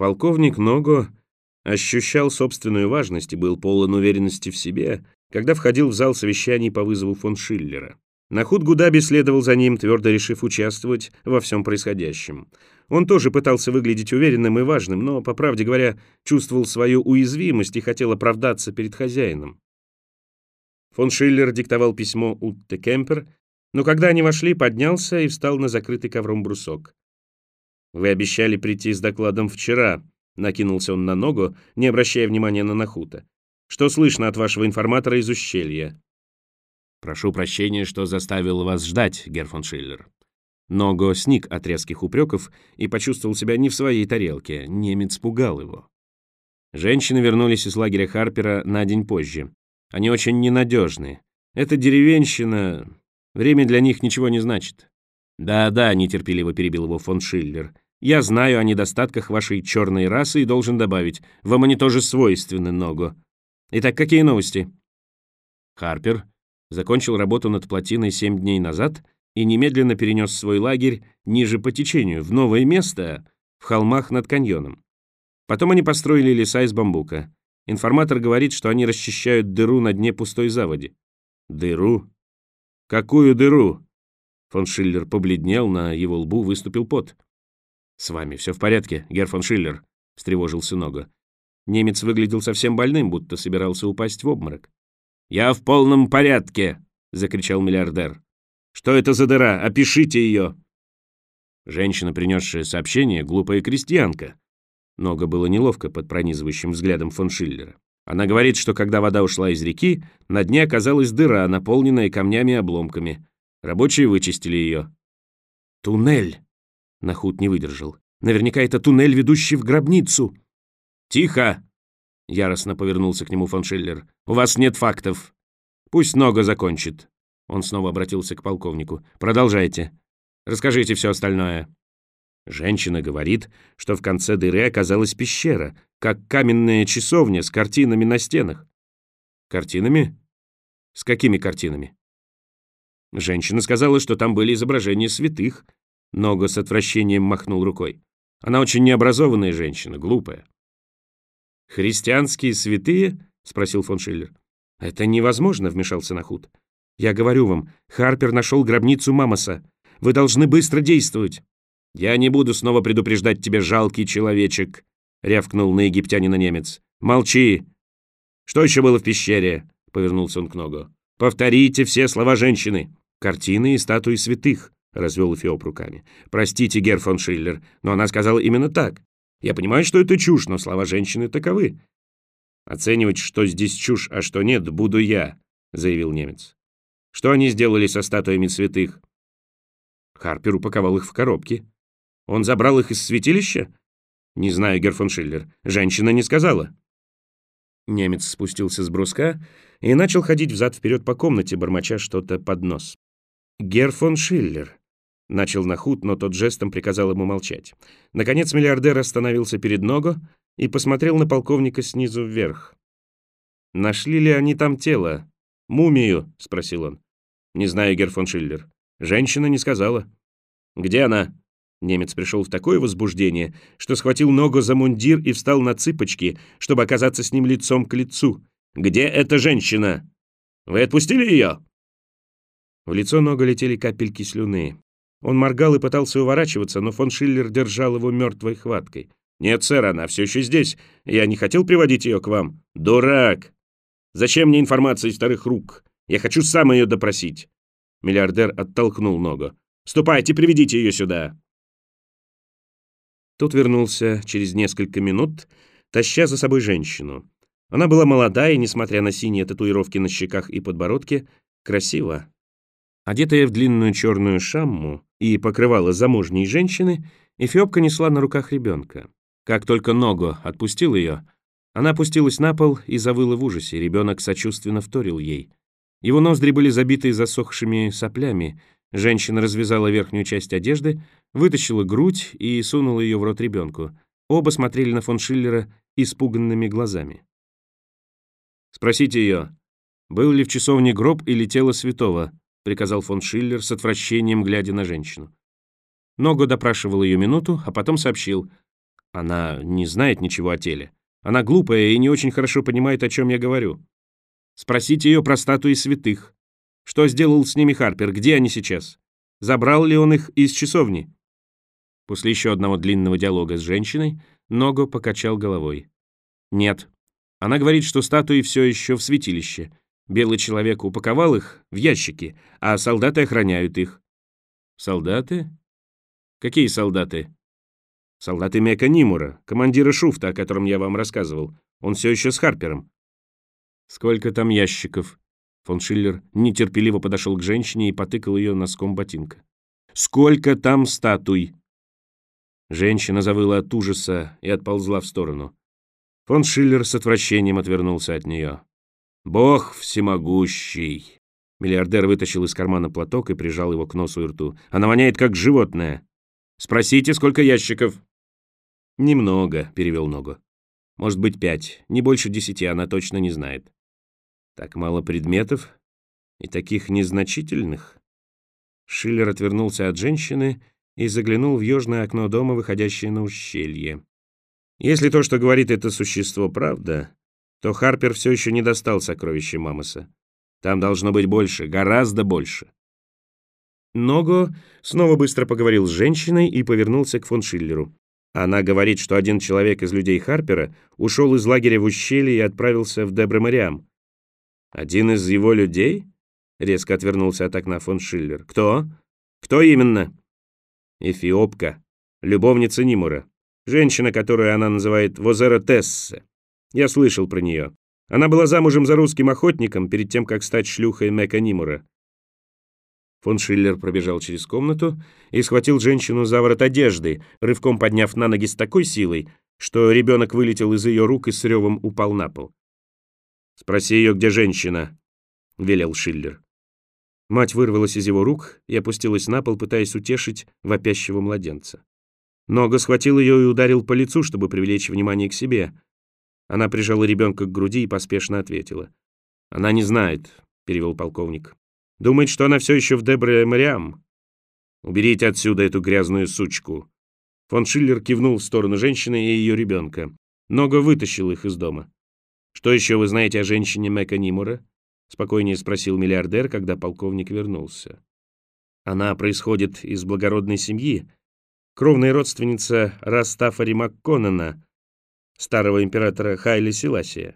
Полковник Ного ощущал собственную важность и был полон уверенности в себе, когда входил в зал совещаний по вызову фон Шиллера. Нахут Гудаби следовал за ним, твердо решив участвовать во всем происходящем. Он тоже пытался выглядеть уверенным и важным, но, по правде говоря, чувствовал свою уязвимость и хотел оправдаться перед хозяином. Фон Шиллер диктовал письмо Утте Кемпер, но когда они вошли, поднялся и встал на закрытый ковром брусок. «Вы обещали прийти с докладом вчера», — накинулся он на Ногу, не обращая внимания на Нахута. «Что слышно от вашего информатора из ущелья?» «Прошу прощения, что заставил вас ждать, герр фон Шиллер». Ного сник от резких упреков и почувствовал себя не в своей тарелке. Немец пугал его. Женщины вернулись из лагеря Харпера на день позже. Они очень ненадежны. Эта деревенщина... Время для них ничего не значит. «Да-да», — нетерпеливо перебил его фон Шиллер. «Я знаю о недостатках вашей черной расы и должен добавить, вам они тоже свойственны, Ного. Итак, какие новости?» Харпер закончил работу над плотиной 7 дней назад и немедленно перенес свой лагерь ниже по течению, в новое место, в холмах над каньоном. Потом они построили леса из бамбука. Информатор говорит, что они расчищают дыру на дне пустой заводи. Дыру? Какую дыру? Фон Шиллер побледнел, на его лбу выступил пот. «С вами все в порядке, герр фон Шиллер?» — встревожился Ного. Немец выглядел совсем больным, будто собирался упасть в обморок. «Я в полном порядке!» — закричал миллиардер. «Что это за дыра? Опишите ее!» Женщина, принесшая сообщение, глупая крестьянка. Ного было неловко под пронизывающим взглядом фон Шиллера. Она говорит, что когда вода ушла из реки, на дне оказалась дыра, наполненная камнями и обломками. Рабочие вычистили ее. «Туннель!» — Нахут не выдержал. «Наверняка это туннель, ведущий в гробницу!» «Тихо!» — яростно повернулся к нему фон Шиллер. «У вас нет фактов. Пусть Ного закончит». Он снова обратился к полковнику. «Продолжайте. Расскажите все остальное». Женщина говорит, что в конце дыры оказалась пещера, как каменная часовня с картинами на стенах. «Картинами? С какими картинами?» Женщина сказала, что там были изображения святых. Ного с отвращением махнул рукой. Она очень необразованная женщина, глупая. «Христианские святые?» — спросил фон Шиллер. «Это невозможно», — вмешался Нахут. «Я говорю вам, Харпер нашел гробницу Мамоса. Вы должны быстро действовать». «Я не буду снова предупреждать тебя, жалкий человечек», — рявкнул на египтянина немец. «Молчи!» «Что еще было в пещере?» — повернулся он к Ного. «Повторите все слова женщины». «Картины и статуи святых», — развел Эфиоп руками. «Простите, герр фон Шиллер, но она сказала именно так. Я понимаю, что это чушь, но слова женщины таковы». «Оценивать, что здесь чушь, а что нет, буду я», — заявил немец. «Что они сделали со статуями святых?» Харпер упаковал их в коробки. «Он забрал их из святилища?» «Не знаю, герр фон Шиллер. Женщина не сказала». Немец спустился с бруска и начал ходить взад-вперед по комнате, бормоча что-то под нос. «Герр фон Шиллер», — начал Нахут, но тот жестом приказал ему молчать. Наконец миллиардер остановился перед Ного и посмотрел на полковника снизу вверх. «Нашли ли они там тело? Мумию?» — спросил он. «Не знаю, герр фон Шиллер. Женщина не сказала». «Где она?» Немец пришел в такое возбуждение, что схватил Ного за мундир и встал на цыпочки, чтобы оказаться с ним лицом к лицу. «Где эта женщина? Вы отпустили ее?» В лицо Ного летели капельки слюны. Он моргал и пытался уворачиваться, но фон Шиллер держал его мертвой хваткой. «Нет, сэр, она все еще здесь. Я не хотел приводить ее к вам». «Дурак! Зачем мне информация из вторых рук? Я хочу сам ее допросить». Миллиардер оттолкнул Ного. «Ступайте, приведите ее сюда». Тот вернулся через несколько минут, таща за собой женщину. Она была молода и, несмотря на синие татуировки на щеках и подбородке, красива. Одетая в длинную черную шамму и покрывало замужней женщины, эфиопка несла на руках ребенка. Как только Ного отпустил ее, она опустилась на пол и завыла в ужасе. Ребенок сочувственно вторил ей. Его ноздри были забиты засохшими соплями. Женщина развязала верхнюю часть одежды, вытащила грудь и сунула ее в рот ребенку. Оба смотрели на фон Шиллера испуганными глазами. «Спросите ее, был ли в часовне гроб или тело святого?» — приказал фон Шиллер с отвращением, глядя на женщину. Ного допрашивал ее минуту, а потом сообщил. Она не знает ничего о теле. Она глупая и не очень хорошо понимает, о чем я говорю. Спросите ее про статуи святых. Что сделал с ними Харпер? Где они сейчас? Забрал ли он их из часовни?» После еще одного длинного диалога с женщиной Ного покачал головой. «Нет. Она говорит, что статуи все еще в святилище. Белый человек упаковал их в ящики, а солдаты охраняют их». «Солдаты? Какие солдаты?» «Солдаты Мека Нимура, командира шуфта, о котором я вам рассказывал. Он все еще с Харпером». «Сколько там ящиков?» Фон Шиллер нетерпеливо подошел к женщине и потыкал ее носком ботинка. «Сколько там статуй?» Женщина завыла от ужаса и отползла в сторону. Фон Шиллер с отвращением отвернулся от нее. «Бог всемогущий!» Миллиардер вытащил из кармана платок и прижал его к носу и рту. «Она воняет, как животное. Спросите, сколько ящиков?» «Немного», — перевел Ного. «Может быть, 5. Не больше 10, она точно не знает». «Так мало предметов и таких незначительных». Шиллер отвернулся от женщины и заглянул в южное окно дома, выходящее на ущелье. Если то, что говорит это существо, правда, то Харпер все еще не достал сокровища Мамоса. Там должно быть больше, гораздо больше. Ного снова быстро поговорил с женщиной и повернулся к фон Шиллеру. Она говорит, что один человек из людей Харпера ушел из лагеря в ущелье и отправился в Дебре-Мариам. «Один из его людей?» — резко отвернулся от окна фон Шиллер. «Кто? Кто именно?» «Эфиопка, любовница Нимура. Женщина, которую она называет Возера Тессе. Я слышал про нее. Она была замужем за русским охотником перед тем, как стать шлюхой Мека Нимура». Фон Шиллер пробежал через комнату и схватил женщину за ворот одежды, рывком подняв на ноги с такой силой, что ребенок вылетел из ее рук и с ревом упал на пол. «Спроси ее, где женщина», — велел Шиллер. Мать вырвалась из его рук и опустилась на пол, пытаясь утешить вопящего младенца. Ного схватил ее и ударил по лицу, чтобы привлечь внимание к себе. Она прижала ребенка к груди и поспешно ответила. «Она не знает», — перевел полковник. «Думает, что она все еще в Дебре-Мариам. Уберите отсюда эту грязную сучку». Фон Шиллер кивнул в сторону женщины и ее ребенка. Ного вытащил их из дома. «Что еще вы знаете о женщине Мека Нимура?» — спокойнее спросил миллиардер, когда полковник вернулся. «Она происходит из благородной семьи, кровная родственница Растафари Макконнена, старого императора Хайли Селасия.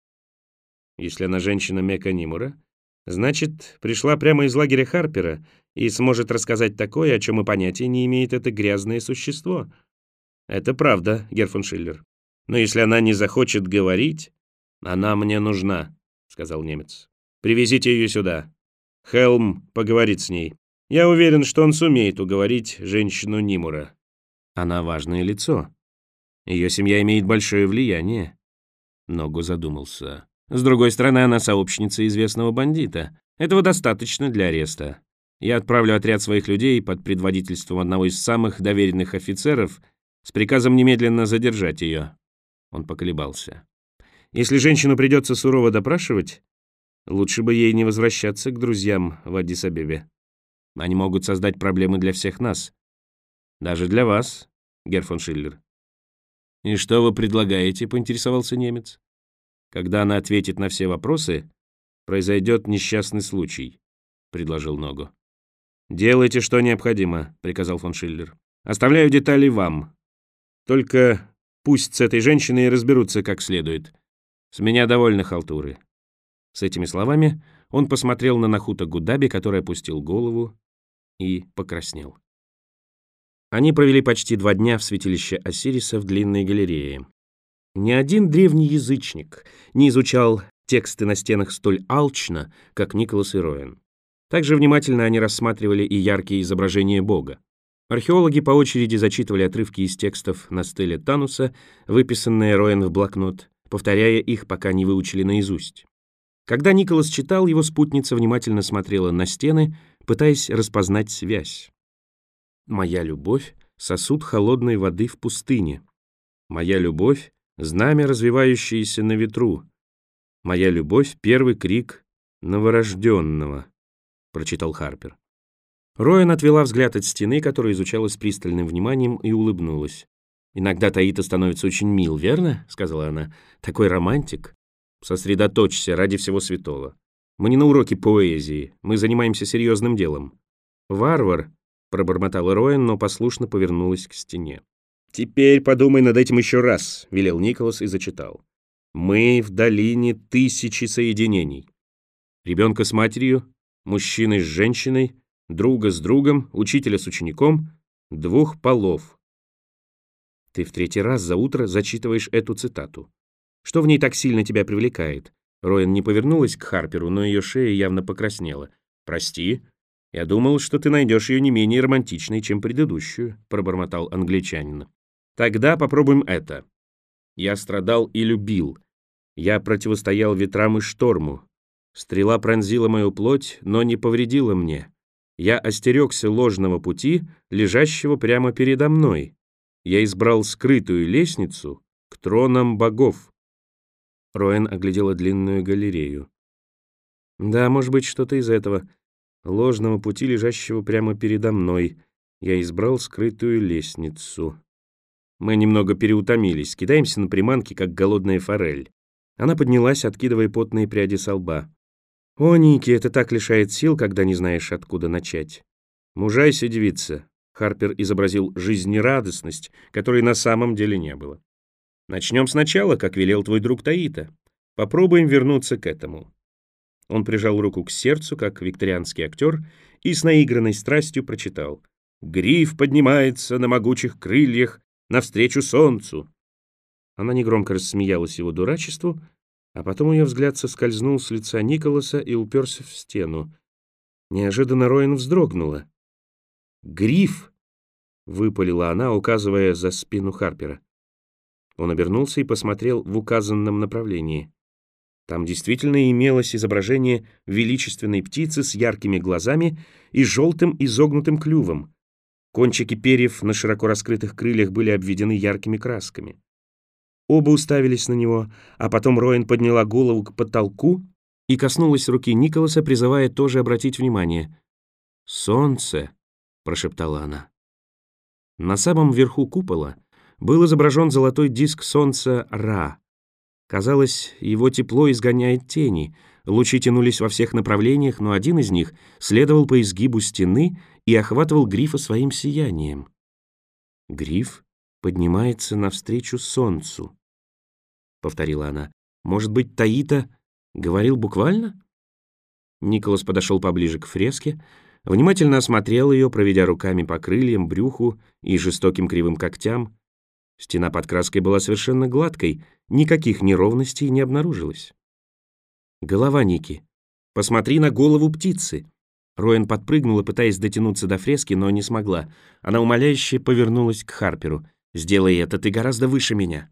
Если она женщина Мека Нимура, значит, пришла прямо из лагеря Харпера и сможет рассказать такое, о чем и понятия не имеет это грязное существо. Это правда, герр фон Шиллер. Но если она не захочет говорить, она мне нужна», — сказал немец. «Привезите ее сюда. Хелм поговорит с ней. Я уверен, что он сумеет уговорить женщину Нимура. Она важное лицо. Ее семья имеет большое влияние». Ного задумался. «С другой стороны, она сообщница известного бандита. Этого достаточно для ареста. Я отправлю отряд своих людей под предводительством одного из самых доверенных офицеров с приказом немедленно задержать ее». Он поколебался. «Если женщину придется сурово допрашивать, лучше бы ей не возвращаться к друзьям в Аддис-Абебе. Они могут создать проблемы для всех нас. Даже для вас, герр фон Шиллер». «И что вы предлагаете?» — поинтересовался немец. «Когда она ответит на все вопросы, произойдет несчастный случай», — предложил Ного. «Делайте, что необходимо», — приказал фон Шиллер. «Оставляю детали вам. Только пусть с этой женщиной и разберутся как следует. С меня довольно халтуры». С этими словами он посмотрел на Нахута Гудаби, который опустил голову и покраснел. Они провели почти 2 дня в святилище Осириса в длинной галерее. Ни один древний язычник не изучал тексты на стенах столь алчно, как Николас и Роэн. Также внимательно они рассматривали и яркие изображения Бога. Археологи по очереди зачитывали отрывки из текстов на стеле Тануса, выписанные Роэн в блокнот, повторяя их, пока не выучили наизусть. Когда Николас читал, его спутница внимательно смотрела на стены, пытаясь распознать связь. «Моя любовь — сосуд холодной воды в пустыне. Моя любовь — знамя, развивающееся на ветру. Моя любовь — первый крик новорожденного», — прочитал Харпер. Роэн отвела взгляд от стены, которую изучала с пристальным вниманием, и улыбнулась. «Иногда Таита становится очень мил, верно?» — сказала она. «Такой романтик. Сосредоточься ради всего святого. Мы не на уроке поэзии, мы занимаемся серьезным делом». «Варвар», — пробормотала Роэн, но послушно повернулась к стене. «Теперь подумай над этим еще раз», — велел Николас и зачитал. «Мы в долине тысячи соединений. Ребенка с матерью, мужчины с женщиной, друга с другом, учителя с учеником, двух полов». Ты в третий раз за утро зачитываешь эту цитату. Что в ней так сильно тебя привлекает? Роэн не повернулась к Харперу, но ее шея явно покраснела. «Прости, я думал, что ты найдешь ее не менее романтичной, чем предыдущую», — пробормотал англичанин. «Тогда попробуем это. Я страдал и любил. Я противостоял ветрам и шторму. Стрела пронзила мою плоть, но не повредила мне. Я остерегся ложного пути, лежащего прямо передо мной. Я избрал скрытую лестницу к тронам богов». Роэн оглядела длинную галерею. «Да, может быть, что-то из этого. Ложного пути, лежащего прямо передо мной. Я избрал скрытую лестницу». Мы немного переутомились, кидаемся на приманки, как голодная форель. Она поднялась, откидывая потные пряди со лба. «О, Ники, это так лишает сил, когда не знаешь, откуда начать». «Мужайся, девица», — Харпер изобразил жизнерадостность, которой на самом деле не было. «Начнем сначала, как велел твой друг Таита. Попробуем вернуться к этому». Он прижал руку к сердцу, как викторианский актер, и с наигранной страстью прочитал: «Гриф поднимается на могучих крыльях навстречу солнцу». Она негромко рассмеялась его дурачеству, а потом ее взгляд соскользнул с лица Николаса и уперся в стену. Неожиданно Роэн вздрогнула. «Гриф!» — выпалила она, указывая за спину Харпера. Он обернулся и посмотрел в указанном направлении. Там действительно имелось изображение величественной птицы с яркими глазами и желтым изогнутым клювом. Кончики перьев на широко раскрытых крыльях были обведены яркими красками. Оба уставились на него, а потом Роэн подняла голову к потолку и коснулась руки Николаса, призывая тоже обратить внимание. «Солнце», — прошептала она. На самом верху купола был изображен золотой диск солнца Ра. Казалось, его тепло изгоняет тени. Лучи тянулись во всех направлениях, но один из них следовал по изгибу стены и охватывал Грифа своим сиянием. «Гриф поднимается навстречу солнцу», — повторила она. «Может быть, Таита говорил буквально?» Николас подошел поближе к фреске, внимательно осмотрел ее, проведя руками по крыльям, брюху и жестоким кривым когтям. Стена под краской была совершенно гладкой, никаких неровностей не обнаружилось. «Голова Ники. Посмотри на голову птицы». Роэн подпрыгнула, пытаясь дотянуться до фрески, но не смогла. Она умоляюще повернулась к Харперу. «Сделай это, ты гораздо выше меня».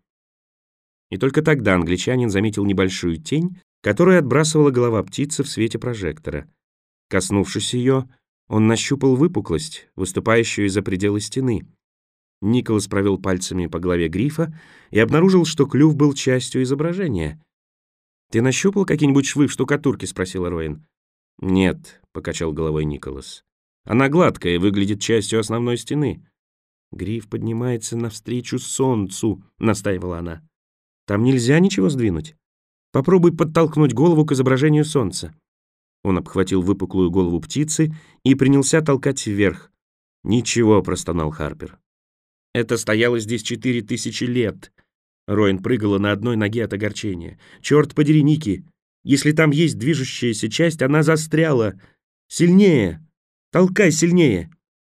И только тогда англичанин заметил небольшую тень, которую отбрасывала голова птицы в свете прожектора. Коснувшись ее, он нащупал выпуклость, выступающую из-за предела стены. Николас провел пальцами по голове Грифа и обнаружил, что клюв был частью изображения. «Ты нащупал какие-нибудь швы в штукатурке?» — спросила Роэн. «Нет», — покачал головой Николас. «Она гладкая и выглядит частью основной стены». «Гриф поднимается навстречу солнцу», — настаивала она. «Там нельзя ничего сдвинуть. Попробуй подтолкнуть голову к изображению солнца». Он обхватил выпуклую голову птицы и принялся толкать вверх. «Ничего», — простонал Харпер. «Это стояло здесь 4000 лет». Роэн прыгала на одной ноге от огорчения. «Черт подери, Ники! Если там есть движущаяся часть, она застряла! Сильнее! Толкай сильнее!»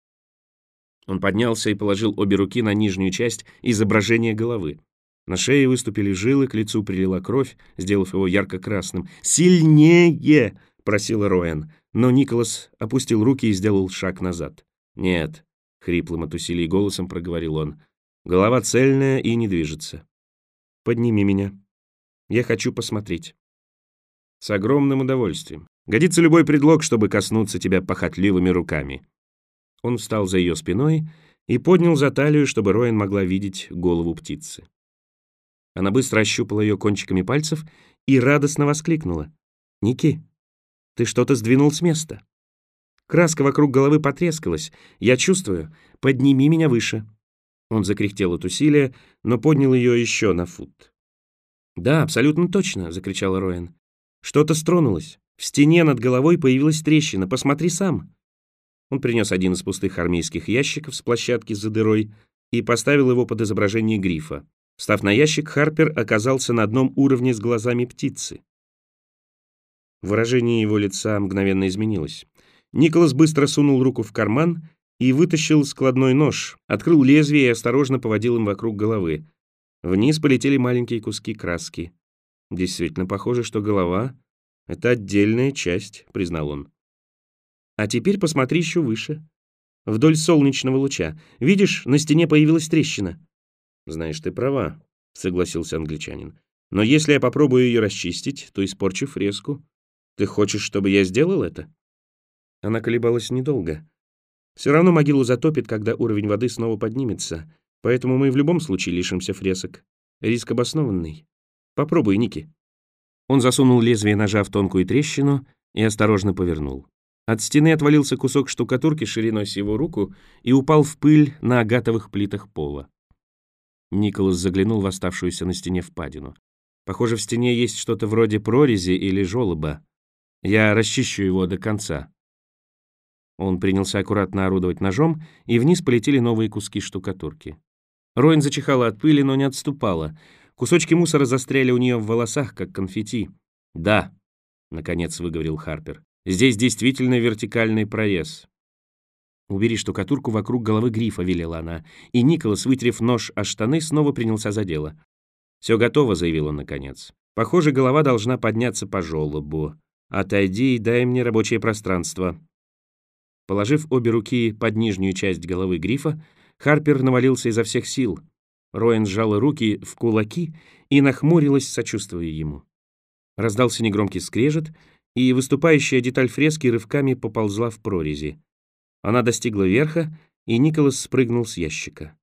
Он поднялся и положил обе руки на нижнюю часть изображения головы. На шее выступили жилы, к лицу прилила кровь, сделав его ярко-красным. «Сильнее!» — просила Роэн, но Николас опустил руки и сделал шаг назад. «Нет», — хриплым от усилий голосом проговорил он, — «голова цельная и не движется. Подними меня. Я хочу посмотреть». «С огромным удовольствием. Годится любой предлог, чтобы коснуться тебя похотливыми руками». Он встал за ее спиной и поднял за талию, чтобы Роэн могла видеть голову птицы. Она быстро ощупала ее кончиками пальцев и радостно воскликнула. «Ники, ты что-то сдвинул с места. Краска вокруг головы потрескалась. Я чувствую. Подними меня выше». Он закряхтел от усилия, но поднял ее еще на фут. «Да, абсолютно точно!» — закричала Роэн. «Что-то стронулось. В стене над головой появилась трещина. Посмотри сам!» Он принес один из пустых армейских ящиков с площадки за дырой и поставил его под изображение грифа. Встав на ящик, Харпер оказался на одном уровне с глазами птицы. Выражение его лица мгновенно изменилось. Николас быстро сунул руку в карман и вытащил складной нож, открыл лезвие и осторожно поводил им вокруг головы. Вниз полетели маленькие куски краски. «Действительно похоже, что голова — это отдельная часть», — признал он. «А теперь посмотри еще выше. Вдоль солнечного луча. Видишь, на стене появилась трещина». «Знаешь, ты права», — согласился англичанин. «Но если я попробую ее расчистить, то испорчу фреску. Ты хочешь, чтобы я сделал это?» Она колебалась недолго. «Все равно могилу затопит, когда уровень воды снова поднимется, поэтому мы в любом случае лишимся фресок. Риск обоснованный. Попробуй, Ники». Он засунул лезвие ножа в тонкую трещину и осторожно повернул. От стены отвалился кусок штукатурки шириной с его руку и упал в пыль на агатовых плитах пола. Николас заглянул в оставшуюся на стене впадину. «Похоже, в стене есть что-то вроде прорези или желоба. Я расчищу его до конца». Он принялся аккуратно орудовать ножом, и вниз полетели новые куски штукатурки. Роэн зачихала от пыли, но не отступала. Кусочки мусора застряли у нее в волосах, как конфетти. «Да», — наконец выговорил Харпер, — «здесь действительно вертикальный прорез». «Убери штукатурку вокруг головы грифа», — велела она, и Николас, вытерев нож о штаны, снова принялся за дело. «Все готово», — заявил он наконец. «Похоже, голова должна подняться по желобу. Отойди и дай мне рабочее пространство». Положив обе руки под нижнюю часть головы грифа, Харпер навалился изо всех сил. Роэн сжала руки в кулаки и нахмурилась, сочувствуя ему. Раздался негромкий скрежет, и выступающая деталь фрески рывками поползла в прорези. Она достигла верха, и Николас спрыгнул с ящика.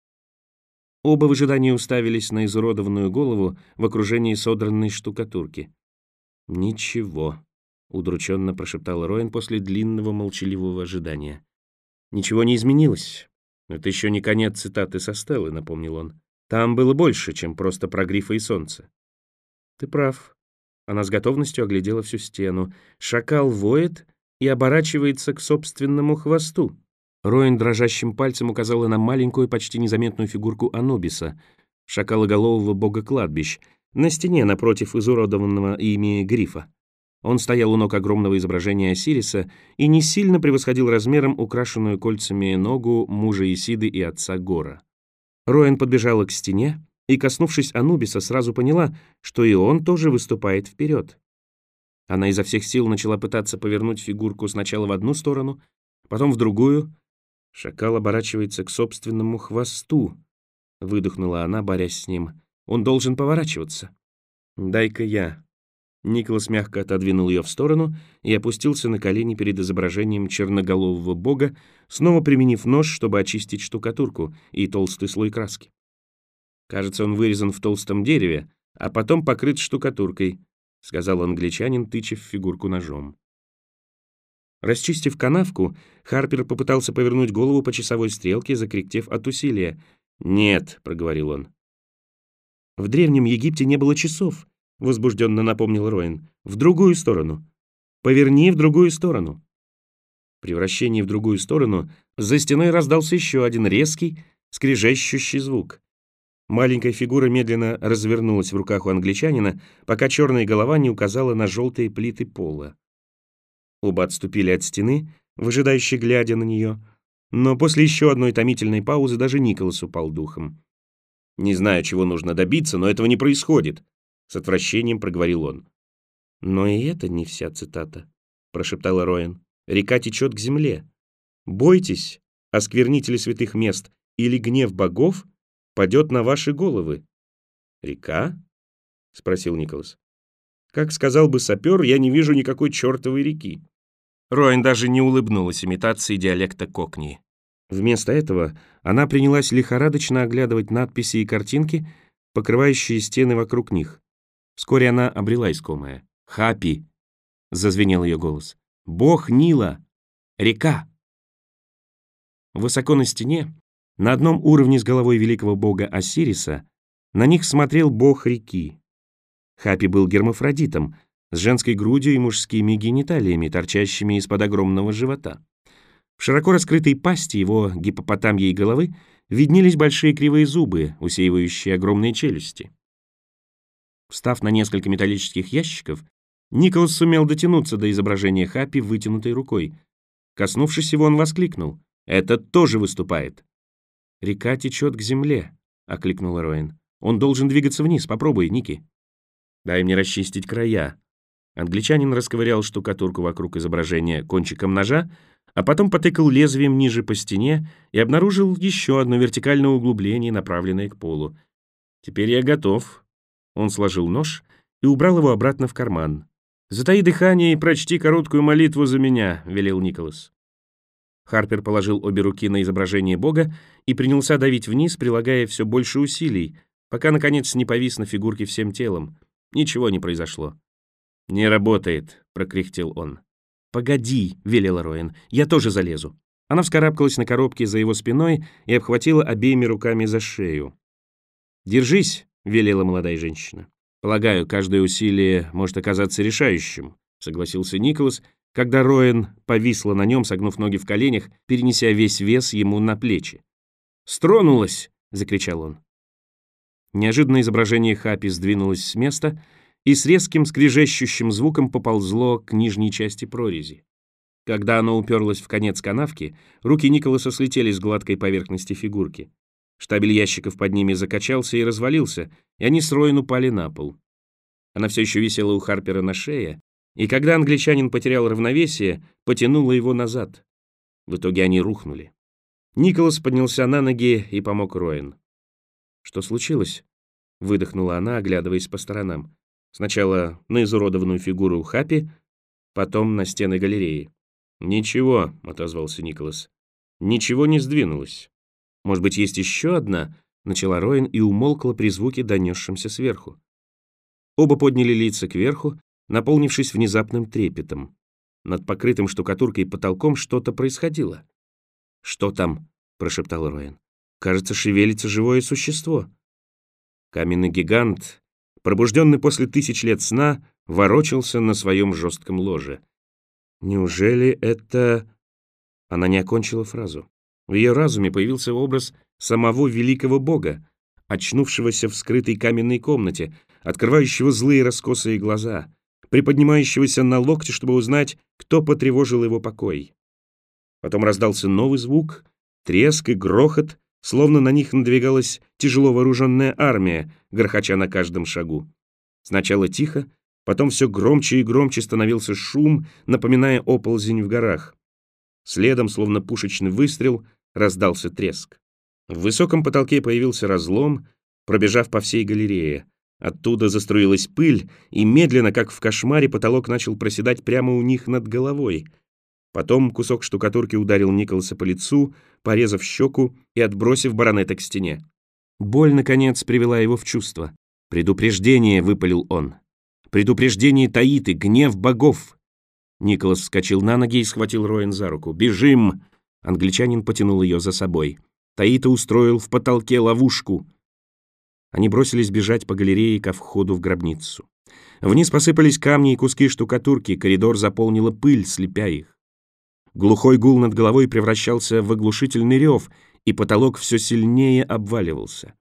Оба в ожидании уставились на изуродованную голову в окружении содранной штукатурки. «Ничего», — удрученно прошептал Роэн после длинного молчаливого ожидания. «Ничего не изменилось. Это еще не конец цитаты со Стеллы», — напомнил он. «Там было больше, чем просто про грифа и солнце». «Ты прав». Она с готовностью оглядела всю стену. «Шакал воет и оборачивается к собственному хвосту». Роэн дрожащим пальцем указала на маленькую, почти незаметную фигурку Анубиса, шакалоголового бога кладбищ, на стене напротив изуродованного ими грифа. Он стоял у ног огромного изображения Осириса и не сильно превосходил размером украшенную кольцами ногу мужа Исиды и отца Гора. Роэн подбежала к стене и, коснувшись Анубиса, сразу поняла, что и он тоже выступает вперед. Она изо всех сил начала пытаться повернуть фигурку сначала в одну сторону, потом в другую. «Шакал оборачивается к собственному хвосту», — выдохнула она, борясь с ним. «Он должен поворачиваться». «Дай-ка я». Николас мягко отодвинул ее в сторону и опустился на колени перед изображением черноголового бога, снова применив нож, чтобы очистить штукатурку и толстый слой краски. «Кажется, он вырезан в толстом дереве, а потом покрыт штукатуркой», — сказал англичанин, тыча в фигурку ножом. Расчистив канавку, Харпер попытался повернуть голову по часовой стрелке, закряхтев от усилия. «Нет», — проговорил он. «В Древнем Египте не было часов», — возбужденно напомнил Роэн. «В другую сторону. Поверни в другую сторону». При вращении в другую сторону за стеной раздался еще один резкий, скрежещущий звук. Маленькая фигура медленно развернулась в руках у англичанина, пока черная голова не указала на желтые плиты пола. Оба отступили от стены, выжидающе глядя на нее, но после еще одной томительной паузы даже Николас упал духом. «Не знаю, чего нужно добиться, но этого не происходит», — с отвращением проговорил он. «Но и это не вся цитата», — прошептала Роэн. «Река течет к земле. Бойтесь, осквернители святых мест, или гнев богов падет на ваши головы». «Река?» — спросил Николас. «Как сказал бы сапер, я не вижу никакой чертовой реки». Роэн даже не улыбнулась имитации диалекта кокни. Вместо этого она принялась лихорадочно оглядывать надписи и картинки, покрывающие стены вокруг них. Вскоре она обрела искомое. «Хапи!» — зазвенел ее голос. «Бог Нила! Река!» Высоко на стене, На одном уровне с головой великого бога Осириса на них смотрел бог реки. Хапи был гермафродитом, с женской грудью и мужскими гениталиями, торчащими из-под огромного живота. В широко раскрытой пасти его гиппопотамьей головы виднелись большие кривые зубы, усеивающие огромные челюсти. Встав на несколько металлических ящиков, Николас сумел дотянуться до изображения Хапи вытянутой рукой. Коснувшись его, он воскликнул: «Этот тоже выступает!» «Река течет к земле», — окликнула Роэн. «Он должен двигаться вниз. Попробуй, Ники». «Дай мне расчистить края». Англичанин расковырял штукатурку вокруг изображения кончиком ножа, а потом потыкал лезвием ниже по стене и обнаружил еще одно вертикальное углубление, направленное к полу. «Теперь я готов». Он сложил нож и убрал его обратно в карман. «Затаи дыхание и прочти короткую молитву за меня», — велел Николас. Харпер положил обе руки на изображение бога и принялся давить вниз, прилагая все больше усилий, пока, наконец, не повис на фигурке всем телом. Ничего не произошло. «Не работает», — прокряхтел он. «Погоди», — велела Роэн, — «я тоже залезу». Она вскарабкалась на коробке за его спиной и обхватила обеими руками за шею. «Держись», — велела молодая женщина. «Полагаю, каждое усилие может оказаться решающим», — согласился Николас, когда Роэн повисла на нем, согнув ноги в коленях, перенеся весь вес ему на плечи. «Стронулась!» — закричал он. Неожиданно изображение Хапи сдвинулось с места и с резким скрежещущим звуком поползло к нижней части прорези. Когда оно уперлось в конец канавки, руки Николаса слетели с гладкой поверхности фигурки. Штабель ящиков под ними закачался и развалился, и они с Роэн упали на пол. Она все еще висела у Харпера на шее, и когда англичанин потерял равновесие, потянула его назад. В итоге они рухнули. Николас поднялся на ноги и помог Роэн. «Что случилось?» — выдохнула она, оглядываясь по сторонам. Сначала на изуродованную фигуру Хапи, потом на стены галереи. «Ничего», — отозвался Николас. «Ничего не сдвинулось. Может быть, есть еще одна?» — начала Роэн и умолкла при звуке, донесшемся сверху. Оба подняли лица кверху, наполнившись внезапным трепетом. Над покрытым штукатуркой потолком что-то происходило. «Что там?» — прошептал Роэн. «Кажется, шевелится живое существо». Каменный гигант, пробужденный после 1000 лет сна, ворочался на своем жестком ложе. «Неужели это...» Она не окончила фразу. В ее разуме появился образ самого великого бога, очнувшегося в скрытой каменной комнате, открывающего злые раскосые глаза, приподнимающегося на локте, чтобы узнать, кто потревожил его покой. Потом раздался новый звук, треск и грохот, словно на них надвигалась тяжело вооруженная армия, грохоча на каждом шагу. Сначала тихо, потом все громче и громче становился шум, напоминая оползень в горах. Следом, словно пушечный выстрел, раздался треск. В высоком потолке появился разлом, пробежав по всей галерее. Оттуда заструилась пыль, и медленно, как в кошмаре, потолок начал проседать прямо у них над головой. Потом кусок штукатурки ударил Николаса по лицу, порезав щеку и отбросив баронета к стене. Боль, наконец, привела его в чувство. «Предупреждение!» — выпалил он. «Предупреждение Таиты! Гнев богов!» Николас вскочил на ноги и схватил Роэн за руку. «Бежим!» Англичанин потянул ее за собой. Таита устроил в потолке ловушку. Они бросились бежать по галерее ко входу в гробницу. Вниз посыпались камни и куски штукатурки, коридор заполнила пыль, слепя их. Глухой гул над головой превращался в оглушительный рев, и потолок все сильнее обваливался.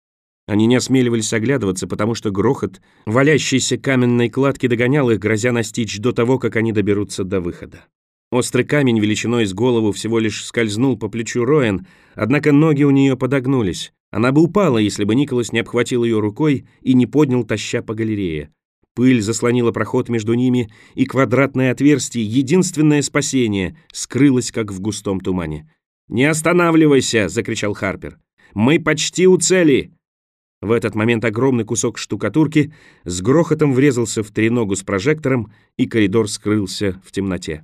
Они не осмеливались оглядываться, потому что грохот валящейся каменной кладки догонял их, грозя настичь до того, как они доберутся до выхода. Острый камень величиной с голову всего лишь скользнул по плечу Роэн, однако ноги у нее подогнулись. Она бы упала, если бы Николас не обхватил ее рукой и не поднял, таща по галерее. Пыль заслонила проход между ними, и квадратное отверстие, единственное спасение, скрылось, как в густом тумане. «Не останавливайся!» — закричал Харпер. «Мы почти у цели!» В этот момент огромный кусок штукатурки с грохотом врезался в треногу с прожектором, и коридор скрылся в темноте.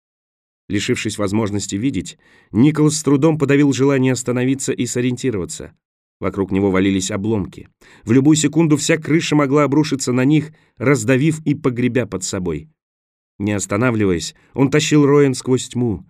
Лишившись возможности видеть, Николас с трудом подавил желание остановиться и сориентироваться. Вокруг него валились обломки. В любую секунду вся крыша могла обрушиться на них, раздавив и погребя под собой. Не останавливаясь, он тащил Роэн сквозь тьму.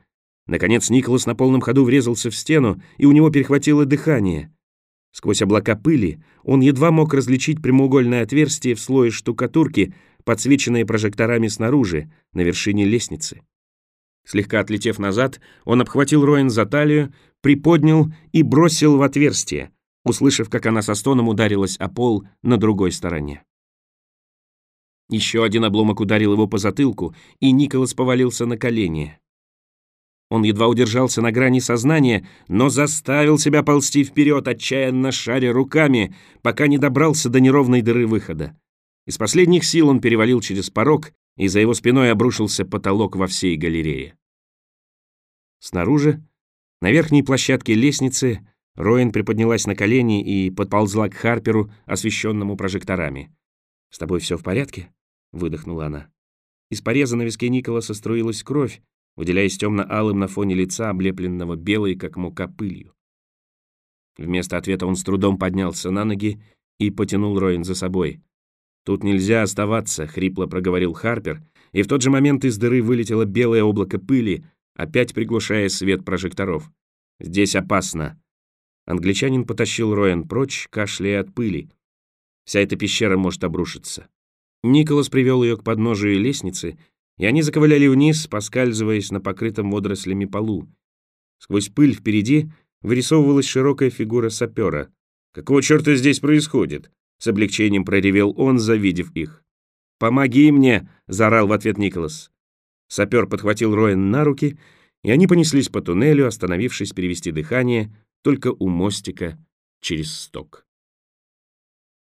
Наконец Николас на полном ходу врезался в стену, и у него перехватило дыхание. Сквозь облака пыли он едва мог различить прямоугольное отверстие в слое штукатурки, подсвеченное прожекторами снаружи, на вершине лестницы. Слегка отлетев назад, он обхватил Роэн за талию, приподнял и бросил в отверстие, услышав, как она со стоном ударилась о пол на другой стороне. Еще один обломок ударил его по затылку, и Николас повалился на колени. Он едва удержался на грани сознания, но заставил себя ползти вперед, отчаянно шаря руками, пока не добрался до неровной дыры выхода. Из последних сил он перевалил через порог, и за его спиной обрушился потолок во всей галерее. Снаружи, на верхней площадке лестницы, Роэн приподнялась на колени и подползла к Харперу, освещенному прожекторами. «С тобой все в порядке?» — выдохнула она. Из пореза на виске Николаса струилась кровь, выделяясь темно-алым на фоне лица, облепленного белой, как мука, пылью. Вместо ответа он с трудом поднялся на ноги и потянул Роэн за собой. «Тут нельзя оставаться», — хрипло проговорил Харпер, и в тот же момент из дыры вылетело белое облако пыли, опять приглушая свет прожекторов. «Здесь опасно». Англичанин потащил Роэн прочь, кашляя от пыли. «Вся эта пещера может обрушиться». Николас привел ее к подножию лестницы, и они заковыляли вниз, поскальзываясь на покрытом водорослями полу. Сквозь пыль впереди вырисовывалась широкая фигура сапера. «Какого черта здесь происходит?» — с облегчением проревел он, завидев их. «Помоги мне!» — заорал в ответ Николас. Сапер подхватил Роэн на руки, и они понеслись по туннелю, остановившись перевести дыхание только у мостика через сток.